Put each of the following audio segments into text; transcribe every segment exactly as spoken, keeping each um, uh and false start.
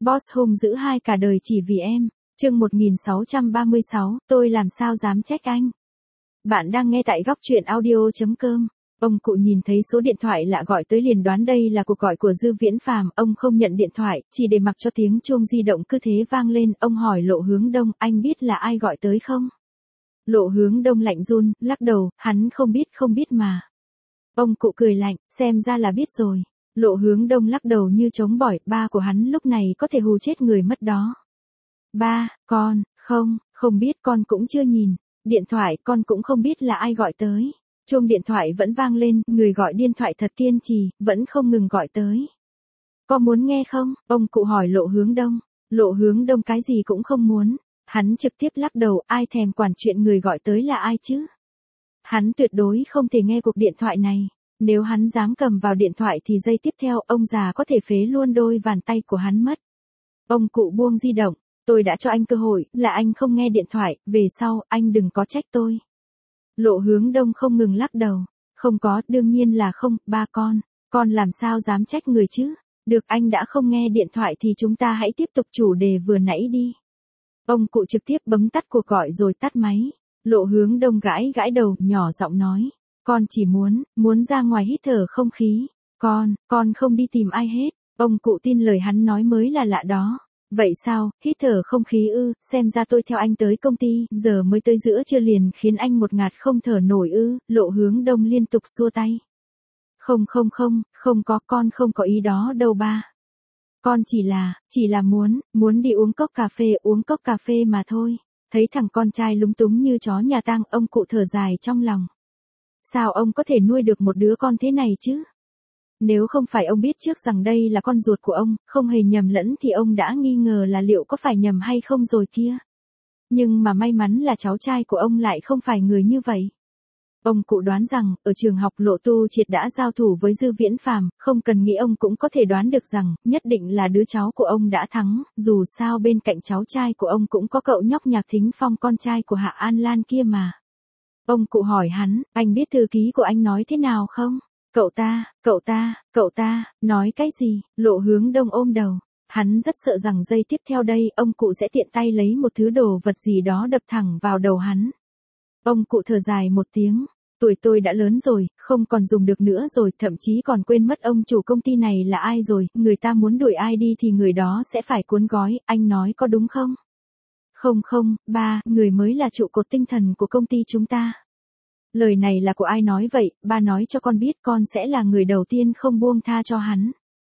Boss hung dữ hai cả đời chỉ vì em. Chương một nghìn sáu trăm ba mươi sáu, tôi làm sao dám trách anh. Bạn đang nghe tại góc truyện audio chấm com. Ông cụ nhìn thấy số điện thoại lạ gọi tới liền đoán đây là cuộc gọi của Dư Viễn Phàm, ông không nhận điện thoại, chỉ để mặc cho tiếng chuông di động cứ thế vang lên, ông hỏi Lộ Hướng Đông, anh biết là ai gọi tới không? Lộ Hướng Đông lạnh run, lắc đầu, hắn không biết không biết mà. Ông cụ cười lạnh, xem ra là biết rồi. Lộ Hướng Đông lắc đầu như chống bỏi, ba của hắn lúc này có thể hù chết người mất đó. Ba, con, không, không biết, con cũng chưa nhìn. Điện thoại con cũng không biết là ai gọi tới. Chuông điện thoại vẫn vang lên, người gọi điện thoại thật kiên trì, vẫn không ngừng gọi tới. Có muốn nghe không? Ông cụ hỏi Lộ Hướng Đông. Lộ Hướng Đông cái gì cũng không muốn. Hắn trực tiếp lắc đầu, ai thèm quản chuyện người gọi tới là ai chứ? Hắn tuyệt đối không thể nghe cuộc điện thoại này. Nếu hắn dám cầm vào điện thoại thì giây tiếp theo ông già có thể phế luôn đôi bàn tay của hắn mất. Ông cụ buông di động. Tôi đã cho anh cơ hội, là anh không nghe điện thoại, về sau, anh đừng có trách tôi. Lộ Hướng Đông không ngừng lắc đầu. Không có, đương nhiên là không, ba con. Con làm sao dám trách người chứ? Được, anh đã không nghe điện thoại thì chúng ta hãy tiếp tục chủ đề vừa nãy đi. Ông cụ trực tiếp bấm tắt cuộc gọi rồi tắt máy. Lộ Hướng Đông gãi gãi đầu, nhỏ giọng nói. Con chỉ muốn, muốn ra ngoài hít thở không khí. Con, con không đi tìm ai hết. Ông cụ tin lời hắn nói mới là lạ đó. Vậy sao, hít thở không khí ư, xem ra tôi theo anh tới công ty, giờ mới tới giữa trưa liền khiến anh một ngạt không thở nổi ư, Lộ Hướng Đông liên tục xua tay. Không không không, không có, con không có ý đó đâu ba. Con chỉ là, chỉ là muốn, muốn đi uống cốc cà phê, uống cốc cà phê mà thôi. Thấy thằng con trai lúng túng như chó nhà tang, ông cụ thở dài trong lòng. Sao ông có thể nuôi được một đứa con thế này chứ? Nếu không phải ông biết trước rằng đây là con ruột của ông, không hề nhầm lẫn thì ông đã nghi ngờ là liệu có phải nhầm hay không rồi kia. Nhưng mà may mắn là cháu trai của ông lại không phải người như vậy. Ông cụ đoán rằng, ở trường học Lộ Tu Triệt đã giao thủ với Dư Viễn Phàm, không cần nghĩ ông cũng có thể đoán được rằng, nhất định là đứa cháu của ông đã thắng, dù sao bên cạnh cháu trai của ông cũng có cậu nhóc Nhạc Thính Phong con trai của Hạ An Lan kia mà. Ông cụ hỏi hắn, anh biết thư ký của anh nói thế nào không? Cậu ta, cậu ta, cậu ta, nói cái gì? Lộ Hướng Đông ôm đầu. Hắn rất sợ rằng giây tiếp theo đây, ông cụ sẽ tiện tay lấy một thứ đồ vật gì đó đập thẳng vào đầu hắn. Ông cụ thở dài một tiếng. Tuổi tôi đã lớn rồi, không còn dùng được nữa rồi, thậm chí còn quên mất ông chủ công ty này là ai rồi, người ta muốn đuổi ai đi thì người đó sẽ phải cuốn gói, anh nói có đúng không? Không không, ba, người mới là trụ cột tinh thần của công ty chúng ta. Lời này là của ai nói vậy, ba nói cho con biết con sẽ là người đầu tiên không buông tha cho hắn.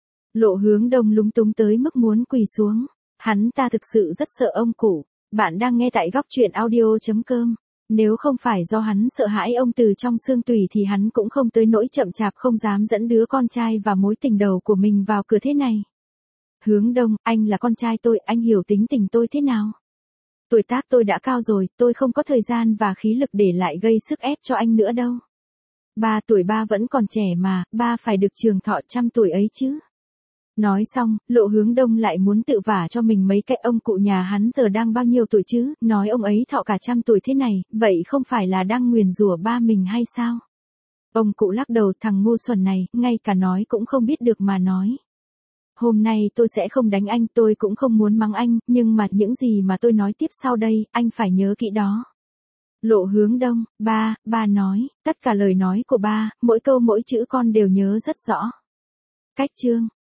Lộ Hướng Đông lúng túng tới mức muốn quỳ xuống. Hắn ta thực sự rất sợ ông cụ. Bạn đang nghe tại góc truyện audio chấm com. Nếu không phải do hắn sợ hãi ông từ trong xương tủy thì hắn cũng không tới nỗi chậm chạp không dám dẫn đứa con trai và mối tình đầu của mình vào cửa thế này. Hướng Đông, anh là con trai tôi, anh hiểu tính tình tôi thế nào? Tuổi tác tôi đã cao rồi, tôi không có thời gian và khí lực để lại gây sức ép cho anh nữa đâu. Ba tuổi ba vẫn còn trẻ mà, ba phải được trường thọ trăm tuổi ấy chứ. Nói xong, Lộ Hướng Đông lại muốn tự vả cho mình mấy cái, ông cụ nhà hắn giờ đang bao nhiêu tuổi chứ, nói ông ấy thọ cả trăm tuổi thế này, vậy không phải là đang nguyền rủa ba mình hay sao? Ông cụ lắc đầu, thằng ngu xuẩn này, ngay cả nói cũng không biết được mà nói. Hôm nay tôi sẽ không đánh anh, tôi cũng không muốn mắng anh, nhưng mà những gì mà tôi nói tiếp sau đây, anh phải nhớ kỹ đó. Lộ Hướng Đông, ba, ba nói, tất cả lời nói của ba, mỗi câu mỗi chữ con đều nhớ rất rõ. Cách chương,